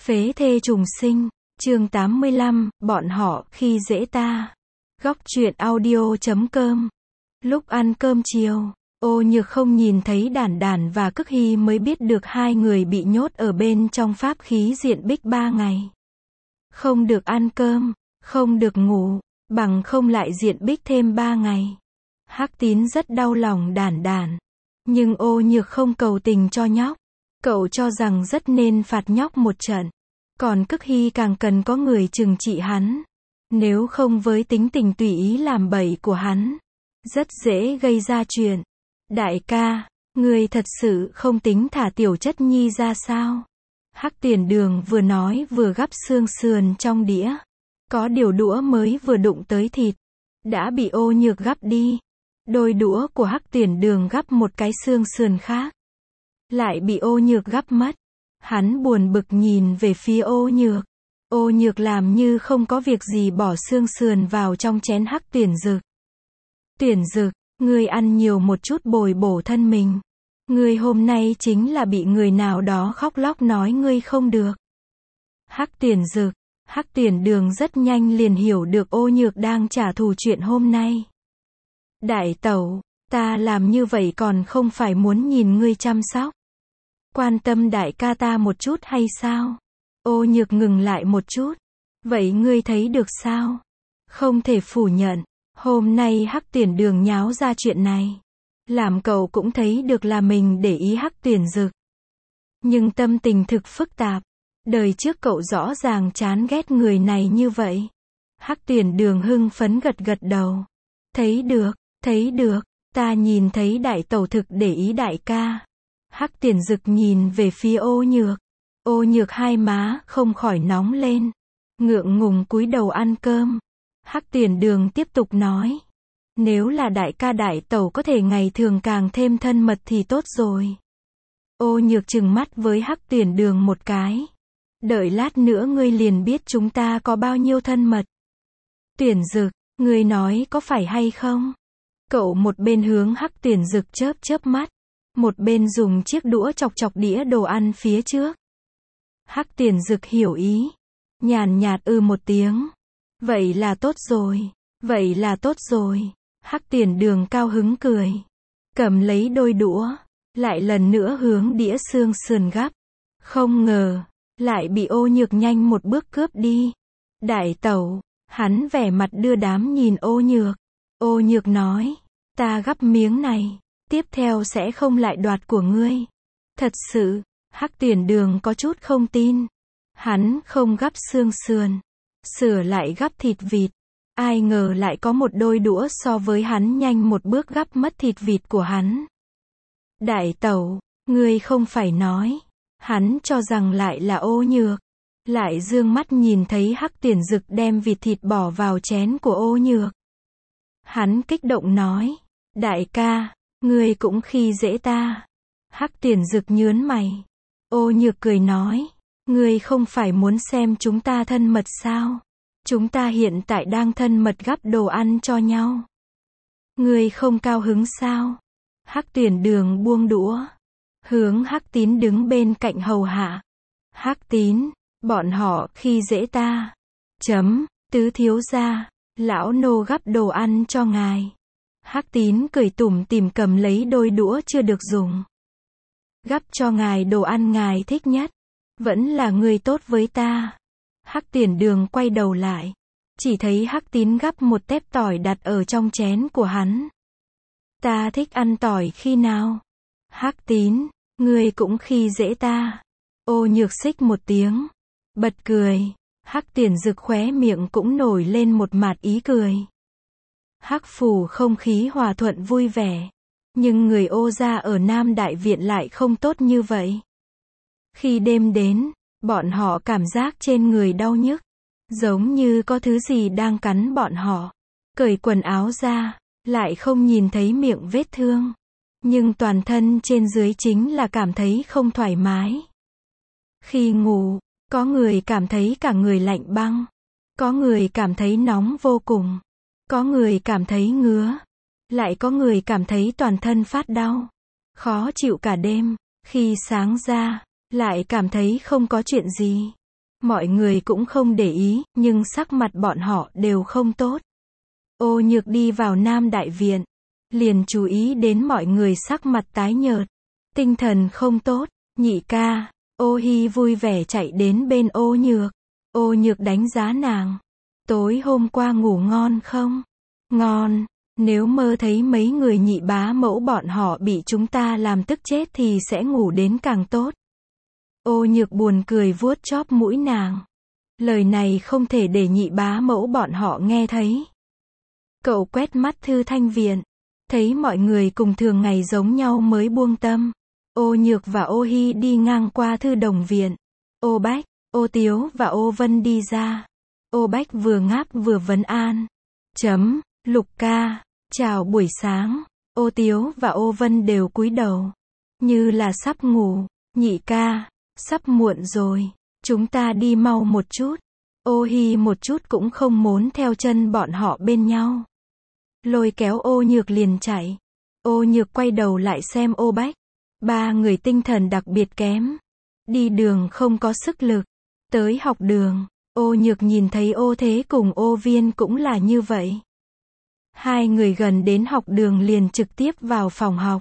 Phế thê trùng sinh, chương 85, bọn họ khi dễ ta. Góc truyện audio.com. Lúc ăn cơm chiều, Ô Nhược không nhìn thấy Đản Đản và Cức Hy mới biết được hai người bị nhốt ở bên trong pháp khí diện bích 3 ngày. Không được ăn cơm, không được ngủ, bằng không lại diện bích thêm 3 ngày. Hắc Tín rất đau lòng Đản Đản. Nhưng Ô Nhược không cầu tình cho nhóc. Cậu cho rằng rất nên phạt nhóc một trận. Còn Cức Hy càng cần có người trừng trị hắn. Nếu không với tính tình tùy ý làm bậy của hắn, rất dễ gây ra chuyện. Đại ca, ngươi thật sự không tính thả Tiểu Chất Nhi ra sao? Hắc Tiền Đường vừa nói vừa gắp xương sườn trong đĩa. Có điều đũa mới vừa đụng tới thịt, đã bị Ô Nhược gắp đi. Đôi đũa của Hắc Tiền Đường gắp một cái xương sườn khác, lại bị Ô Nhược gắp mất. Hắn buồn bực nhìn về phía Ô Nhược. Ô Nhược làm như không có việc gì bỏ xương sườn vào trong chén Hắc Tuyển Dực. Tuyển Dực, ngươi ăn nhiều một chút bồi bổ thân mình. Ngươi hôm nay chính là bị người nào đó khóc lóc nói ngươi không được. Hắc Tuyển Dực, Hắc Tuyển Đường rất nhanh liền hiểu được Ô Nhược đang trả thù chuyện hôm nay. Đại tẩu, ta làm như vậy còn không phải muốn nhìn ngươi chăm sóc, quan tâm đại ca ta một chút hay sao? Ô Nhược ngừng lại một chút. Vậy ngươi thấy được sao? Không thể phủ nhận, hôm nay Hắc Tuyển Đường nháo ra chuyện này, làm cậu cũng thấy được là mình để ý Hắc Tuyển Dực. Nhưng tâm tình thực phức tạp. Đời trước cậu rõ ràng chán ghét người này như vậy. Hắc Tuyển Đường hưng phấn gật gật đầu. Thấy được, ta nhìn thấy đại tẩu thực để ý đại ca. Hắc Tuyển Dực nhìn về phía Ô Nhược. Ô Nhược hai má không khỏi nóng lên, ngượng ngùng cúi đầu ăn cơm. Hắc Tuyển Đường tiếp tục nói, nếu là đại ca đại tẩu có thể ngày thường càng thêm thân mật thì tốt rồi. Ô Nhược trừng mắt với Hắc Tuyển Đường một cái. Đợi lát nữa ngươi liền biết chúng ta có bao nhiêu thân mật. Tuyển Dực, ngươi nói có phải hay không? Cậu một bên hướng Hắc Tuyển Dực chớp chớp mắt, một bên dùng chiếc đũa chọc chọc đĩa đồ ăn phía trước. Hắc Tuyển Dực hiểu ý, nhàn nhạt một tiếng. Vậy là tốt rồi. Hắc Tuyển Đường cao hứng cười, cầm lấy đôi đũa, lại lần nữa hướng đĩa xương sườn gắp. Không ngờ, lại bị Ô Nhược nhanh một bước cướp đi. Đại tẩu, hắn vẻ mặt đưa đám nhìn Ô Nhược. Ô Nhược nói, ta gắp miếng này, tiếp theo sẽ không lại đoạt của ngươi. Thật sự, Hắc Tuyển Đường có chút không tin. Hắn không gắp xương sườn, sửa lại gắp thịt vịt. Ai ngờ lại có một đôi đũa so với hắn nhanh một bước gắp mất thịt vịt của hắn. Đại tẩu, ngươi không phải nói. Hắn cho rằng lại là Ô Nhược. Lại dương mắt nhìn thấy Hắc Tuyển Dực đem vịt thịt bỏ vào chén của Ô Nhược. Hắn kích động nói, đại ca, ngươi cũng khi dễ ta. Hắc Tuyển Dực nhớn mày. Ô Nhược cười nói, ngươi không phải muốn xem chúng ta thân mật sao? Chúng ta hiện tại đang thân mật gắp đồ ăn cho nhau. Ngươi không cao hứng sao? Hắc Tuyển Đường buông đũa, hướng Hắc Tín đứng bên cạnh hầu hạ. Hắc Tín, bọn họ khi dễ ta. Tứ thiếu gia, lão nô gắp đồ ăn cho ngài. Hắc Tín cười tủm tỉm cầm lấy đôi đũa chưa được dùng. Gắp cho ngài đồ ăn ngài thích nhất. Vẫn là người tốt với ta. Hắc Tuyển Đường quay đầu lại, chỉ thấy Hắc Tín gắp một tép tỏi đặt ở trong chén của hắn. Ta thích ăn tỏi khi nào? Hắc Tín, ngươi cũng khi dễ ta. Ô Nhược xích một tiếng, bật cười. Hắc Tuyển Dực khóe miệng cũng nổi lên một mạt ý cười. Hắc phủ không khí hòa thuận vui vẻ. Nhưng người Ô gia ở Nam Đại Viện lại không tốt như vậy. Khi đêm đến, bọn họ cảm giác trên người đau nhức, giống như có thứ gì đang cắn bọn họ. Cởi quần áo ra, lại không nhìn thấy miệng vết thương. Nhưng toàn thân trên dưới chính là cảm thấy không thoải mái. Khi ngủ, có người cảm thấy cả người lạnh băng. Có người cảm thấy nóng vô cùng. Có người cảm thấy ngứa. Lại có người cảm thấy toàn thân phát đau, khó chịu cả đêm. Khi sáng ra, lại cảm thấy không có chuyện gì. Mọi người cũng không để ý, nhưng sắc mặt bọn họ đều không tốt. Ô Nhược đi vào Nam Đại Viện, liền chú ý đến mọi người sắc mặt tái nhợt, tinh thần không tốt. Nhị ca, Ô Hi vui vẻ chạy đến bên Ô Nhược. Ô Nhược đánh giá nàng. Tối hôm qua ngủ ngon không? Ngon, nếu mơ thấy mấy người nhị bá mẫu bọn họ bị chúng ta làm tức chết thì sẽ ngủ đến càng tốt. Ô Nhược buồn cười vuốt chóp mũi nàng. Lời này không thể để nhị bá mẫu bọn họ nghe thấy. Cậu quét mắt Thư Thanh Viện, thấy mọi người cùng thường ngày giống nhau mới buông tâm. Ô Nhược và Ô Hi đi ngang qua Thư Đồng Viện. Ô Bách, Ô Tiếu và Ô Vân đi ra. Ô Bách vừa ngáp vừa vấn an. Lục ca, chào buổi sáng. Ô Tiếu và Ô Vân đều cúi đầu, như là sắp ngủ. Nhị ca, sắp muộn rồi, chúng ta đi mau một chút. Ô Hi một chút cũng không muốn theo chân bọn họ bên nhau, lôi kéo Ô Nhược liền chạy. Ô Nhược quay đầu lại xem Ô Bách. Ba người tinh thần đặc biệt kém, đi đường không có sức lực. Tới học đường, Ô Nhược nhìn thấy Ô Thế cùng Ô Viên cũng là như vậy. Hai người gần đến học đường liền trực tiếp vào phòng học.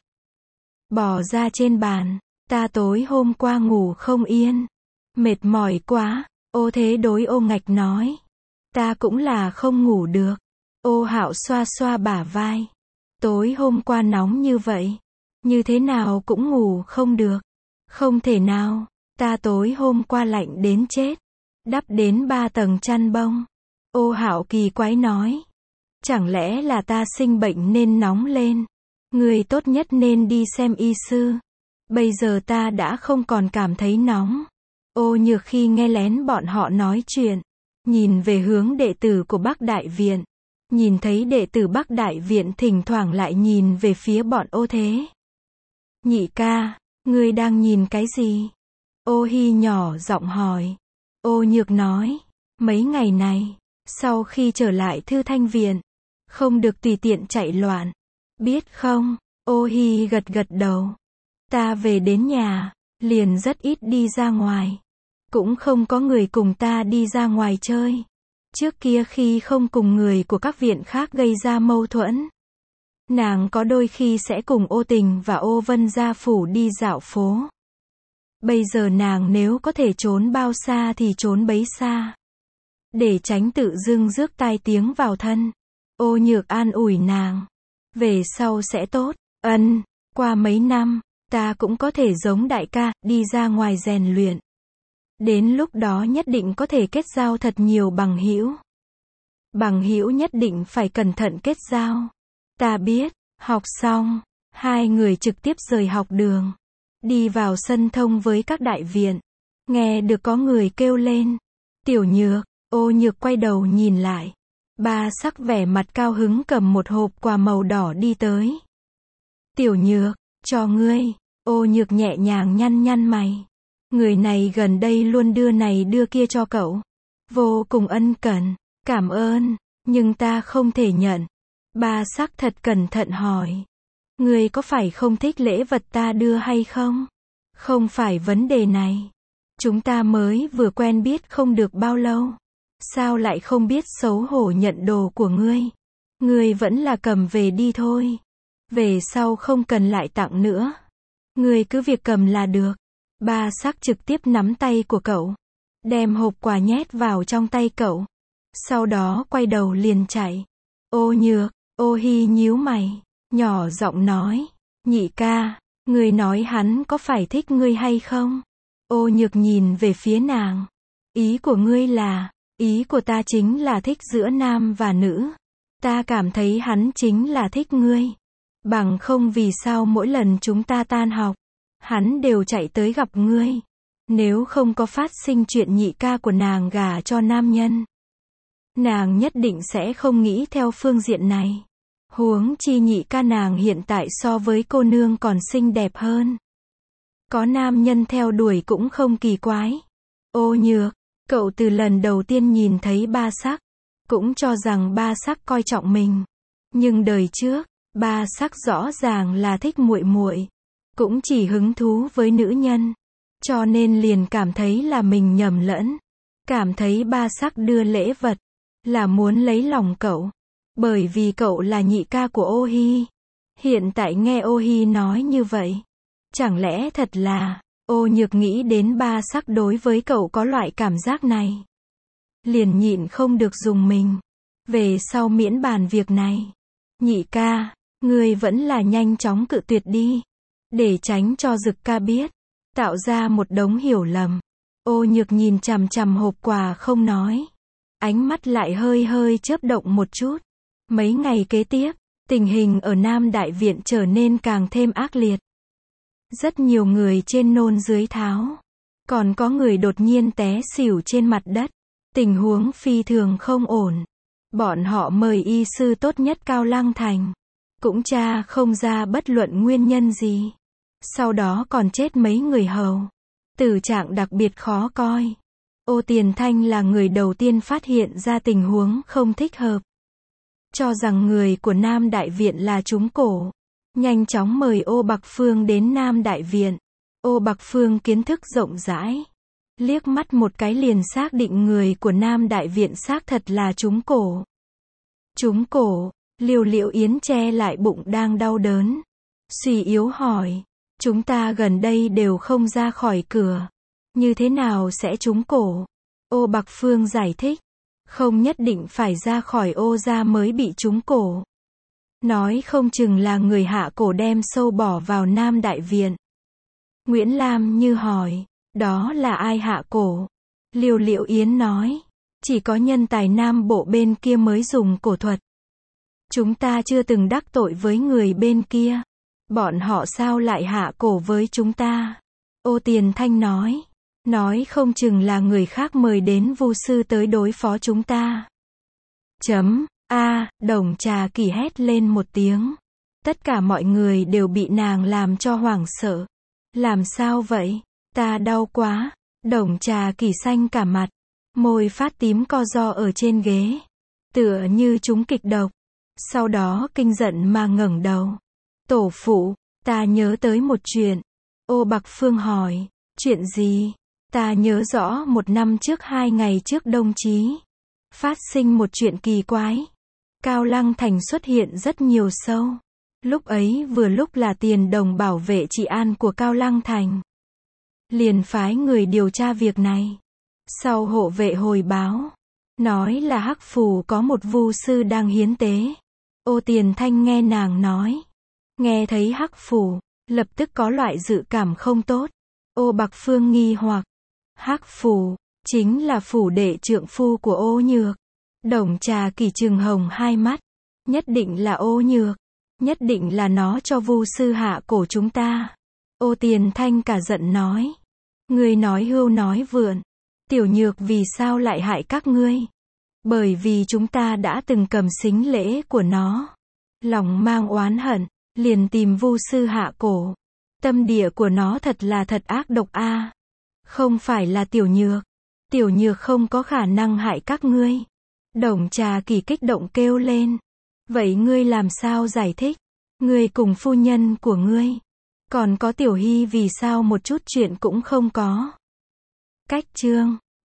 Bỏ ra trên bàn, ta tối hôm qua ngủ không yên, mệt mỏi quá. Ô Thế đối Ô Ngạch nói. Ta cũng là không ngủ được. Ô Hạo xoa xoa bả vai. Tối hôm qua nóng như vậy, như thế nào cũng ngủ không được. Không thể nào, ta tối hôm qua lạnh đến chết, đắp đến 3 tầng chăn bông. Ô Hạo kỳ quái nói. Chẳng lẽ là ta sinh bệnh nên nóng lên? Người tốt nhất nên đi xem y sư. Bây giờ ta đã không còn cảm thấy nóng. Ô Nhược khi nghe lén bọn họ nói chuyện, nhìn về hướng đệ tử của Bắc Đại Viện, nhìn thấy đệ tử Bắc Đại Viện thỉnh thoảng lại nhìn về phía bọn Ô Thế. Nhị ca, ngươi đang nhìn cái gì? Ô Hi nhỏ giọng hỏi. Ô Nhược nói, mấy ngày này, sau khi trở lại Thư Thanh Viện, không được tùy tiện chạy loạn, biết không? Ô Hi gật gật đầu. Ta về đến nhà, liền rất ít đi ra ngoài. Cũng không có người cùng ta đi ra ngoài chơi. Trước kia khi không cùng người của các viện khác gây ra mâu thuẫn, nàng có đôi khi sẽ cùng Ô Tình và Ô Vân ra phủ đi dạo phố. Bây giờ nàng nếu có thể trốn bao xa thì trốn bấy xa, để tránh tự dưng rước tai tiếng vào thân. Ô Nhược an ủi nàng. Về sau sẽ tốt. Qua mấy năm, ta cũng có thể giống đại ca, đi ra ngoài rèn luyện. Đến lúc đó nhất định có thể kết giao thật nhiều bằng hữu. Bằng hữu nhất định phải cẩn thận kết giao. Ta biết. Học xong, hai người trực tiếp rời học đường, đi vào sân thông với các đại viện. Nghe được có người kêu lên. Tiểu Nhược. Ô Nhược quay đầu nhìn lại. Ba Sắc vẻ mặt cao hứng cầm một hộp quà màu đỏ đi tới. Tiểu Nhược, cho ngươi. Ô Nhược nhẹ nhàng nhăn nhăn mày. Người này gần đây luôn đưa này đưa kia cho cậu. Vô cùng ân cần. Cảm ơn, nhưng ta không thể nhận. Ba Sắc thật cẩn thận hỏi. Ngươi có phải không thích lễ vật ta đưa hay không? Không phải vấn đề này. Chúng ta mới vừa quen biết không được bao lâu. Sao lại không biết xấu hổ nhận đồ của ngươi? Ngươi vẫn là cầm về đi thôi. Về sau không cần lại tặng nữa. Ngươi cứ việc cầm là được. Ba Sắc trực tiếp nắm tay của cậu, đem hộp quà nhét vào trong tay cậu. Sau đó quay đầu liền chạy. Ô Nhược. Ô Hi nhíu mày, nhỏ giọng nói. Nhị ca, ngươi nói hắn có phải thích ngươi hay không? Ô Nhược nhìn về phía nàng. Ý của ngươi là? Ý của ta chính là thích giữa nam và nữ. Ta cảm thấy hắn chính là thích ngươi. Bằng không vì sao mỗi lần chúng ta tan học, hắn đều chạy tới gặp ngươi. Nếu không có phát sinh chuyện nhị ca của nàng gả cho nam nhân, nàng nhất định sẽ không nghĩ theo phương diện này. Huống chi nhị ca nàng hiện tại so với cô nương còn xinh đẹp hơn. Có nam nhân theo đuổi cũng không kỳ quái. Ô Nhược, cậu từ lần đầu tiên nhìn thấy Ba Sắc, cũng cho rằng Ba Sắc coi trọng mình. Nhưng đời trước, Ba Sắc rõ ràng là thích muội muội, cũng chỉ hứng thú với nữ nhân, cho nên liền cảm thấy là mình nhầm lẫn. cảm thấy ba sắc đưa lễ vật, là muốn lấy lòng cậu. Bởi vì cậu là nhị ca của Ô Hi. Hiện tại nghe Ô Hi nói như vậy. Chẳng lẽ thật là, Ô Nhược nghĩ đến ba sắc đối với cậu có loại cảm giác này. Liền nhịn không được dùng mình. Về sau miễn bàn việc này. Nhị ca, ngươi vẫn là nhanh chóng cự tuyệt đi. Để tránh cho Dực ca biết. Tạo ra một đống hiểu lầm. Ô Nhược nhìn chằm chằm hộp quà không nói. Ánh mắt lại hơi hơi chớp động một chút. Mấy ngày kế tiếp, tình hình ở Nam Đại Viện trở nên càng thêm ác liệt. Rất nhiều người trên nôn dưới tháo. Còn có người đột nhiên té xỉu trên mặt đất. Tình huống phi thường không ổn. Bọn họ mời y sư tốt nhất Cao Lăng Thành. Cũng tra không ra bất luận nguyên nhân gì. Sau đó còn chết mấy người hầu. Tử trạng đặc biệt khó coi. Ô Tiền Thanh là người đầu tiên phát hiện ra tình huống không thích hợp. Cho rằng người của Nam Đại Viện là trúng cổ. Nhanh chóng mời Ô Bạc Phương đến Nam Đại Viện. Ô Bạc Phương kiến thức rộng rãi. Liếc mắt một cái liền xác định người của Nam Đại Viện xác thật là trúng cổ. Trúng cổ, Liêu Liễu Yến che lại bụng đang đau đớn. Suy yếu hỏi, chúng ta gần đây đều không ra khỏi cửa. Như thế nào sẽ trúng cổ? Ô Bạc Phương giải thích, không nhất định phải ra khỏi ô gia mới bị trúng cổ. Nói không chừng là người hạ cổ đem sâu bỏ vào Nam Đại Viện. Nguyễn Lam Như hỏi, đó là ai hạ cổ? Liêu Liễu Yến nói, chỉ có nhân tài Nam Bộ bên kia mới dùng cổ thuật. Chúng ta chưa từng đắc tội với người bên kia. Bọn họ sao lại hạ cổ với chúng ta? Ô Tiền Thanh nói không chừng là người khác mời đến vu sư tới đối phó chúng ta. Đồng Trà Kỳ hét lên một tiếng. Tất cả mọi người đều bị nàng làm cho hoảng sợ. Làm sao vậy? Ta đau quá. Đồng Trà Kỳ xanh cả mặt. Môi phát tím co ro ở trên ghế. Tựa như trúng kịch độc. Sau đó kinh giận mà ngẩng đầu. Tổ phụ, ta nhớ tới một chuyện. Ô Bạc Phương hỏi, chuyện gì? Ta nhớ rõ 1 năm trước 2 ngày trước Đông Chí. Phát sinh một chuyện kỳ quái. Cao Lăng Thành xuất hiện rất nhiều sâu. Lúc ấy vừa lúc là Tiền Đồng bảo vệ trị an của Cao Lăng Thành. Liền phái người điều tra việc này. Sau hộ vệ hồi báo. Nói là Hắc Phù có một vu sư đang hiến tế. Ô Tiền Thanh nghe nàng nói. Nghe thấy Hắc Phù, lập tức có loại dự cảm không tốt. Ô Bạc Phương nghi hoặc. Hắc Phù, chính là phủ đệ trượng phu của Ô Nhược. Đồng Trà Kỳ trừng hồng hai mắt. Nhất định là Ô Nhược. Nhất định là nó cho vu sư hạ cổ chúng ta. Ô Tiền Thanh cả giận nói. Ngươi nói hưu nói vượn. Tiểu Nhược vì sao lại hại các ngươi? Bởi vì chúng ta đã từng cầm sính lễ của nó. Lòng mang oán hận, liền tìm vu sư hạ cổ. Tâm địa của nó thật là thật ác độc a. Không phải là Tiểu Nhược. Tiểu Nhược không có khả năng hại các ngươi. Đồng Trà Kỳ kích động kêu lên. Vậy ngươi làm sao giải thích? Ngươi cùng phu nhân của ngươi. Còn có Tiểu Hy vì sao một chút chuyện cũng không có? Cách chương